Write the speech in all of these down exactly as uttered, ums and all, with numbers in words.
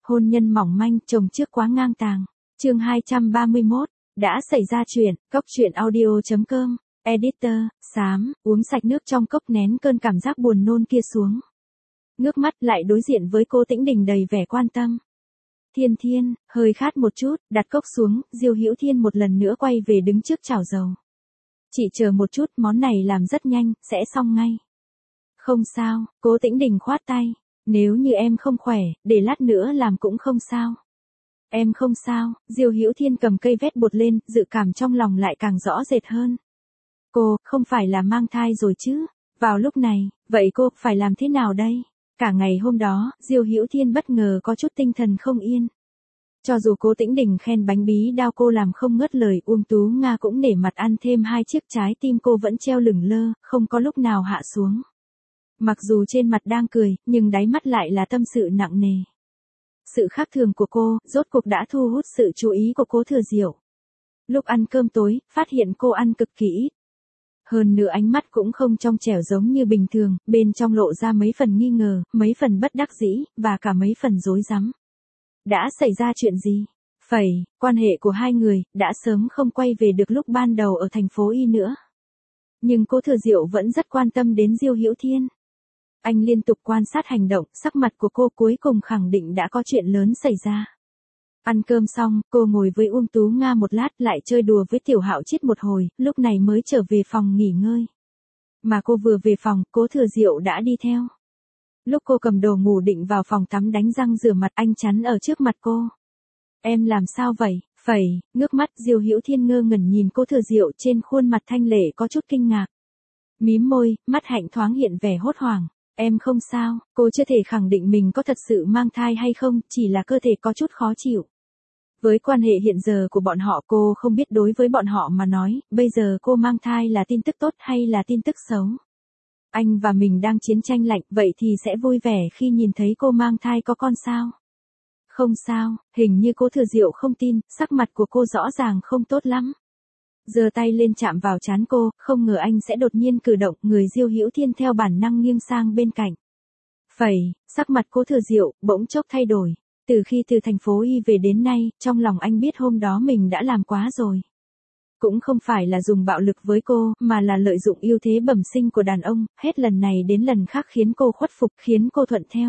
Hôn nhân mỏng manh, chồng trước quá ngang tàng. Chương hai trăm ba mươi mốt, đã xảy ra chuyện, cốc truyện audio chấm com, editor, xám, uống sạch nước trong cốc nén cơn cảm giác buồn nôn kia xuống. Ngước mắt lại đối diện với cô Tĩnh Đình đầy vẻ quan tâm. Thiên Thiên, hơi khát một chút, đặt cốc xuống, Diêu Hữu Thiên một lần nữa quay về đứng trước chảo dầu. Chị chờ một chút, món này làm rất nhanh, sẽ xong ngay. Không sao, cố Tĩnh Đình khoát tay. Nếu như em không khỏe, để lát nữa làm cũng không sao. Em không sao, Diêu Hữu Thiên cầm cây vét bột lên, dự cảm trong lòng lại càng rõ rệt hơn. Cô, không phải là mang thai rồi chứ? Vào lúc này, vậy cô phải làm thế nào đây? Cả ngày hôm đó, Diêu Hữu Thiên bất ngờ có chút tinh thần không yên. Cho dù cố Tĩnh Đình khen bánh bí đao cô làm không ngớt lời, Uông Tú Nga cũng nể mặt ăn thêm hai chiếc, trái tim cô vẫn treo lửng lơ, không có lúc nào hạ xuống. Mặc dù trên mặt đang cười, nhưng đáy mắt lại là tâm sự nặng nề. Sự khác thường của cô, rốt cuộc đã thu hút sự chú ý của Cố Thừa Diệu. Lúc ăn cơm tối, phát hiện cô ăn cực kỳ ít. Hơn nữa ánh mắt cũng không trong trẻo giống như bình thường, bên trong lộ ra mấy phần nghi ngờ, mấy phần bất đắc dĩ, và cả mấy phần rối rắm. Đã xảy ra chuyện gì? Phẩy, quan hệ của hai người, đã sớm không quay về được lúc ban đầu ở thành phố Y nữa. Nhưng Cố Thừa Diệu vẫn rất quan tâm đến Diêu Hữu Thiên. Anh liên tục quan sát hành động, sắc mặt của cô cuối cùng khẳng định đã có chuyện lớn xảy ra. Ăn cơm xong, cô ngồi với Uông Tú Nga một lát, lại chơi đùa với Tiểu Hạo Chiết một hồi, lúc này mới trở về phòng nghỉ ngơi. Mà cô vừa về phòng, Cố Thừa Diệu đã đi theo. Lúc cô cầm đồ ngủ định vào phòng tắm đánh răng rửa mặt, anh chắn ở trước mặt cô. Em làm sao vậy? Phẩy, ngước mắt, Diêu Hữu Thiên ngơ ngẩn nhìn Cố Thừa Diệu, trên khuôn mặt thanh lệ có chút kinh ngạc. Mím môi, mắt hạnh thoáng hiện vẻ hốt hoảng. Em không sao, cô chưa thể khẳng định mình có thật sự mang thai hay không, chỉ là cơ thể có chút khó chịu. Với quan hệ hiện giờ của bọn họ, cô không biết đối với bọn họ mà nói, bây giờ cô mang thai là tin tức tốt hay là tin tức xấu. Anh và mình đang chiến tranh lạnh, vậy thì sẽ vui vẻ khi nhìn thấy cô mang thai có con sao? Không sao, hình như Cố Thừa Diệu không tin, sắc mặt của cô rõ ràng không tốt lắm. Giơ tay lên chạm vào trán cô, không ngờ anh sẽ đột nhiên cử động, người Diêu Hữu Thiên theo bản năng nghiêng sang bên cạnh. Phẩy, sắc mặt Cố Thừa Diệu bỗng chốc thay đổi. Từ khi từ thành phố Y về đến nay, trong lòng anh biết hôm đó mình đã làm quá rồi. Cũng không phải là dùng bạo lực với cô, mà là lợi dụng ưu thế bẩm sinh của đàn ông, hết lần này đến lần khác khiến cô khuất phục, khiến cô thuận theo.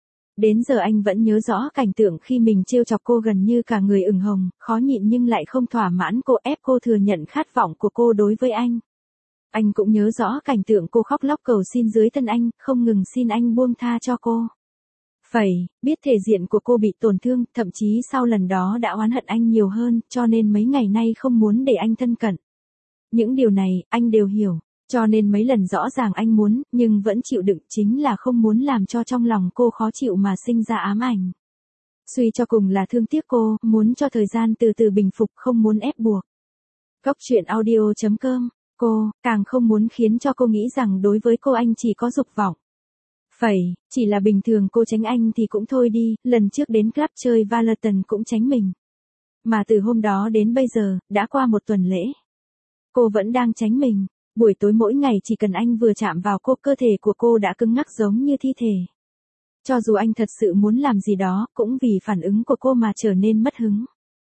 Đến giờ anh vẫn nhớ rõ cảnh tượng khi mình trêu chọc cô gần như cả người ửng hồng, khó nhịn nhưng lại không thỏa mãn cô, ép cô thừa nhận khát vọng của cô đối với anh. Anh cũng nhớ rõ cảnh tượng cô khóc lóc cầu xin dưới thân anh, không ngừng xin anh buông tha cho cô. Phẩy, biết thể diện của cô bị tổn thương, thậm chí sau lần đó đã oán hận anh nhiều hơn, cho nên mấy ngày nay không muốn để anh thân cận. Những điều này, anh đều hiểu. Cho nên mấy lần rõ ràng anh muốn, nhưng vẫn chịu đựng, chính là không muốn làm cho trong lòng cô khó chịu mà sinh ra ám ảnh. Suy cho cùng là thương tiếc cô, muốn cho thời gian từ từ bình phục, không muốn ép buộc. Cốc truyện audio chấm com, cô, càng không muốn khiến cho cô nghĩ rằng đối với cô anh chỉ có dục vọng. Phẩy, chỉ là bình thường cô tránh anh thì cũng thôi đi, lần trước đến club chơi Valentine cũng tránh mình. Mà từ hôm đó đến bây giờ, đã qua một tuần lễ. Cô vẫn đang tránh mình. Buổi tối mỗi ngày chỉ cần anh vừa chạm vào cô, cơ thể của cô đã cứng ngắc giống như thi thể. Cho dù anh thật sự muốn làm gì đó, cũng vì phản ứng của cô mà trở nên mất hứng.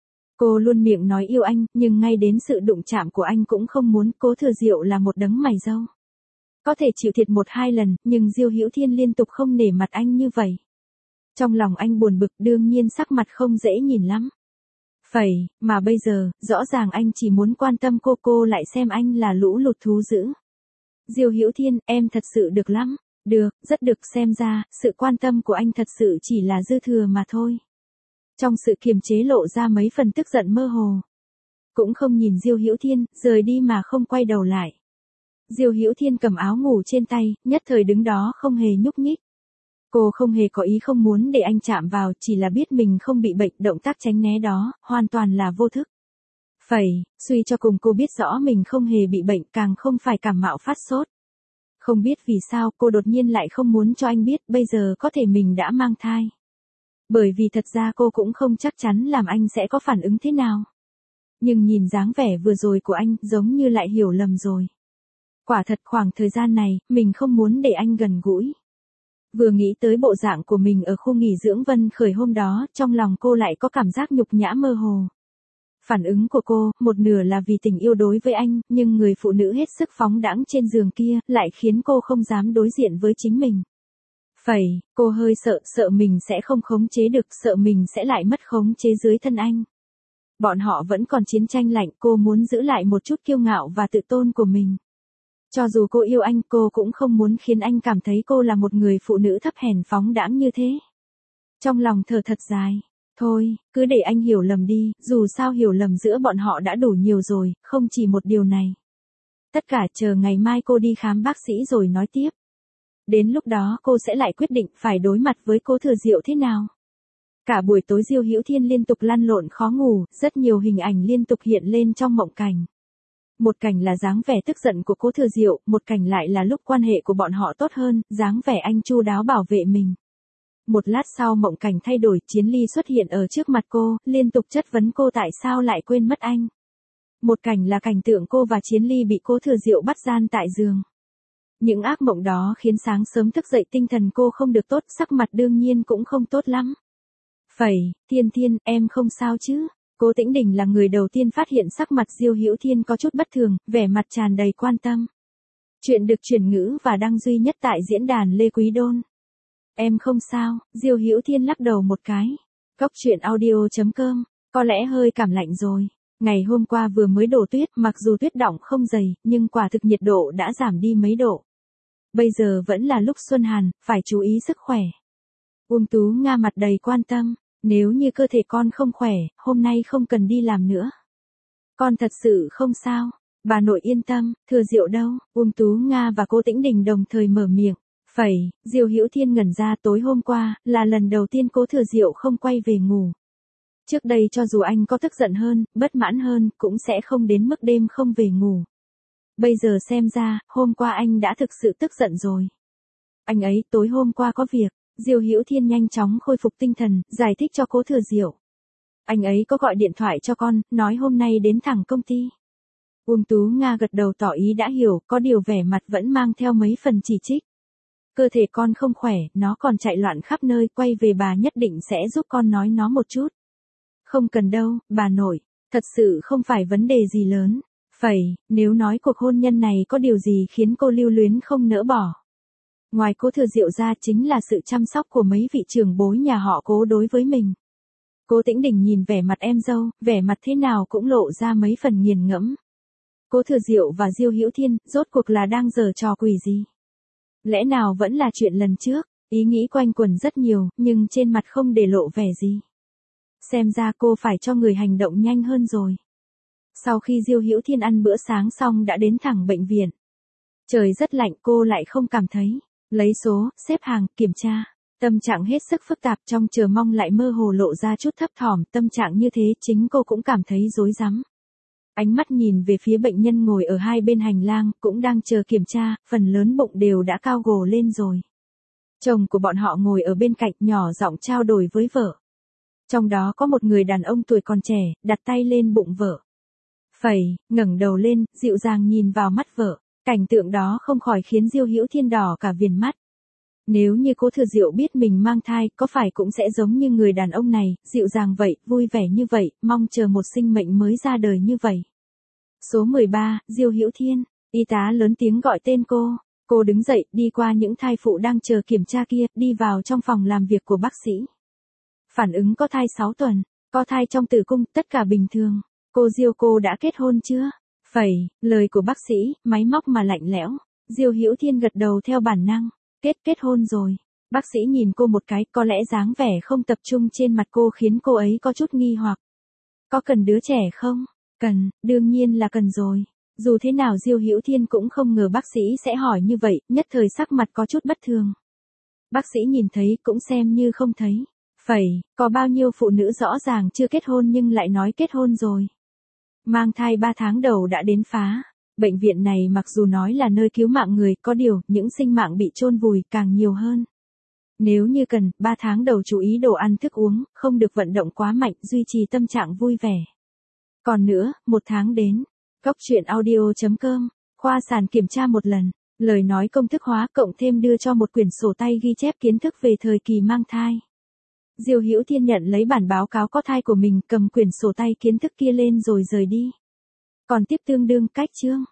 Cô luôn miệng nói yêu anh, nhưng ngay đến sự đụng chạm của anh cũng không muốn. Cố Thừa Diệu là một đấng mày râu. Có thể chịu thiệt một hai lần, nhưng Diêu Hữu Thiên liên tục không nể mặt anh như vậy. Trong lòng anh buồn bực, đương nhiên sắc mặt không dễ nhìn lắm. Phẩy, mà bây giờ, rõ ràng anh chỉ muốn quan tâm cô, cô lại xem anh là lũ lụt thú dữ. Diêu Hữu Thiên, em thật sự được lắm. Được, rất được, xem ra, sự quan tâm của anh thật sự chỉ là dư thừa mà thôi. Trong sự kiềm chế lộ ra mấy phần tức giận mơ hồ. Cũng không nhìn Diêu Hữu Thiên, rời đi mà không quay đầu lại. Diêu Hữu Thiên cầm áo ngủ trên tay, nhất thời đứng đó không hề nhúc nhích. Cô không hề có ý không muốn để anh chạm vào, chỉ là biết mình không bị bệnh, động tác tránh né đó, hoàn toàn là vô thức. Phẩy, suy cho cùng cô biết rõ mình không hề bị bệnh, càng không phải cảm mạo phát sốt. Không biết vì sao cô đột nhiên lại không muốn cho anh biết bây giờ có thể mình đã mang thai. Bởi vì thật ra cô cũng không chắc chắn làm anh sẽ có phản ứng thế nào. Nhưng nhìn dáng vẻ vừa rồi của anh giống như lại hiểu lầm rồi. Quả thật khoảng thời gian này, mình không muốn để anh gần gũi. Vừa nghĩ tới bộ dạng của mình ở khu nghỉ dưỡng Vân Khởi hôm đó, trong lòng cô lại có cảm giác nhục nhã mơ hồ. Phản ứng của cô, một nửa là vì tình yêu đối với anh, nhưng người phụ nữ hết sức phóng đãng trên giường kia, lại khiến cô không dám đối diện với chính mình. Phẩy, cô hơi sợ, sợ mình sẽ không khống chế được, sợ mình sẽ lại mất khống chế dưới thân anh. Bọn họ vẫn còn chiến tranh lạnh, cô muốn giữ lại một chút kiêu ngạo và tự tôn của mình. Cho dù cô yêu anh, cô cũng không muốn khiến anh cảm thấy cô là một người phụ nữ thấp hèn phóng đãng như thế. Trong lòng thở thật dài. Thôi, cứ để anh hiểu lầm đi, dù sao hiểu lầm giữa bọn họ đã đủ nhiều rồi, không chỉ một điều này. Tất cả chờ ngày mai cô đi khám bác sĩ rồi nói tiếp. Đến lúc đó cô sẽ lại quyết định phải đối mặt với Cố Thừa Diệu thế nào. Cả buổi tối Diêu Hữu Thiên liên tục lăn lộn khó ngủ, rất nhiều hình ảnh liên tục hiện lên trong mộng cảnh. Một cảnh là dáng vẻ tức giận của Cố Thừa Diệu, một cảnh lại là lúc quan hệ của bọn họ tốt hơn, dáng vẻ anh chu đáo bảo vệ mình. Một lát sau mộng cảnh thay đổi, Chiến Ly xuất hiện ở trước mặt cô, liên tục chất vấn cô tại sao lại quên mất anh. Một cảnh là cảnh tượng cô và Chiến Ly bị Cố Thừa Diệu bắt gian tại giường. Những ác mộng đó khiến sáng sớm thức dậy tinh thần cô không được tốt, sắc mặt đương nhiên cũng không tốt lắm. Phẩy, Thiên Thiên, em không sao chứ? Cố Tĩnh Đình là người đầu tiên phát hiện sắc mặt Diêu Hữu Thiên có chút bất thường, vẻ mặt tràn đầy quan tâm. Chuyện được chuyển ngữ và đăng duy nhất tại diễn đàn Lê Quý Đôn. Em không sao, Diêu Hữu Thiên lắc đầu một cái. Cóc truyện audio chấm com, có lẽ hơi cảm lạnh rồi. Ngày hôm qua vừa mới đổ tuyết, mặc dù tuyết đọng không dày, nhưng quả thực nhiệt độ đã giảm đi mấy độ. Bây giờ vẫn là lúc xuân hàn, phải chú ý sức khỏe. Uông Tú Nga mặt đầy quan tâm, nếu như cơ thể con không khỏe, hôm nay không cần đi làm nữa. Con thật sự không sao, bà nội yên tâm. Thừa Diệu đâu? Uông Tú Nga và Cố Tĩnh Đình đồng thời mở miệng. Phẩy, Diêu Hữu Thiên ngẩn ra, tối hôm qua, là lần đầu tiên Cố Thừa Diệu không quay về ngủ. Trước đây cho dù anh có tức giận hơn, bất mãn hơn, cũng sẽ không đến mức đêm không về ngủ. Bây giờ xem ra, hôm qua anh đã thực sự tức giận rồi. Anh ấy tối hôm qua có việc. Diêu Hữu Thiên nhanh chóng khôi phục tinh thần, giải thích cho Cố Thừa Diệu. Anh ấy có gọi điện thoại cho con, nói hôm nay đến thẳng công ty. Uông Tú Nga gật đầu tỏ ý đã hiểu, có điều vẻ mặt vẫn mang theo mấy phần chỉ trích. Cơ thể con không khỏe, nó còn chạy loạn khắp nơi, quay về bà nhất định sẽ giúp con nói nó một chút. Không cần đâu, bà nội, thật sự không phải vấn đề gì lớn. Phẩy, nếu nói cuộc hôn nhân này có điều gì khiến cô lưu luyến không nỡ bỏ. Ngoài Cố Thừa Diệu ra chính là sự chăm sóc của mấy vị trưởng bối nhà họ Cố đối với mình. Cố Tĩnh Đình nhìn vẻ mặt em dâu, vẻ mặt thế nào cũng lộ ra mấy phần nghiền ngẫm. Cố Thừa Diệu và Diêu Hữu Thiên, rốt cuộc là đang giở trò quỷ gì? Lẽ nào vẫn là chuyện lần trước? Ý nghĩ quanh quẩn rất nhiều, nhưng trên mặt không để lộ vẻ gì. Xem ra cô phải cho người hành động nhanh hơn rồi. Sau khi Diêu Hữu Thiên ăn bữa sáng xong đã đến thẳng bệnh viện. Trời rất lạnh, cô lại không cảm thấy. Lấy số, xếp hàng, kiểm tra. Tâm trạng hết sức phức tạp, trong chờ mong lại mơ hồ lộ ra chút thấp thỏm. Tâm trạng như thế chính cô cũng cảm thấy rối rắm. Ánh mắt nhìn về phía bệnh nhân ngồi ở hai bên hành lang, cũng đang chờ kiểm tra, phần lớn bụng đều đã cao gồ lên rồi. Chồng của bọn họ ngồi ở bên cạnh, nhỏ giọng trao đổi với vợ. Trong đó có một người đàn ông tuổi còn trẻ, đặt tay lên bụng vợ. Phẩy, ngẩng đầu lên, dịu dàng nhìn vào mắt vợ. Cảnh tượng đó không khỏi khiến Diêu Hữu Thiên đỏ cả viền mắt. Nếu như Cố Thừa Diệu biết mình mang thai, có phải cũng sẽ giống như người đàn ông này, dịu dàng vậy, vui vẻ như vậy, mong chờ một sinh mệnh mới ra đời như vậy. Số mười ba, Diêu Hữu Thiên, y tá lớn tiếng gọi tên cô. Cô đứng dậy, đi qua những thai phụ đang chờ kiểm tra kia, đi vào trong phòng làm việc của bác sĩ. Phản ứng có thai sáu tuần, có thai trong tử cung, tất cả bình thường. Cô Diêu, cô đã kết hôn chưa? Phẩy, lời của bác sĩ, máy móc mà lạnh lẽo. Diêu Hữu Thiên gật đầu theo bản năng. Kết, kết hôn rồi. Bác sĩ nhìn cô một cái, có lẽ dáng vẻ không tập trung trên mặt cô khiến cô ấy có chút nghi hoặc. Có cần đứa trẻ không? Cần, đương nhiên là cần rồi. Dù thế nào Diêu Hữu Thiên cũng không ngờ bác sĩ sẽ hỏi như vậy, nhất thời sắc mặt có chút bất thường. Bác sĩ nhìn thấy cũng xem như không thấy. Phẩy, có bao nhiêu phụ nữ rõ ràng chưa kết hôn nhưng lại nói kết hôn rồi. Mang thai ba tháng đầu đã đến phá. Bệnh viện này mặc dù nói là nơi cứu mạng người, có điều, những sinh mạng bị chôn vùi càng nhiều hơn. Nếu như cần, ba tháng đầu chú ý đồ ăn thức uống, không được vận động quá mạnh, duy trì tâm trạng vui vẻ. Còn nữa, một tháng đến. Cóc truyện audio chấm com, khoa sản kiểm tra một lần. Lời nói công thức hóa cộng thêm đưa cho một quyển sổ tay ghi chép kiến thức về thời kỳ mang thai. Diêu Hữu Thiên nhận lấy bản báo cáo có thai của mình, cầm quyển sổ tay kiến thức kia lên rồi rời đi. Còn tiếp tương đương cách chương.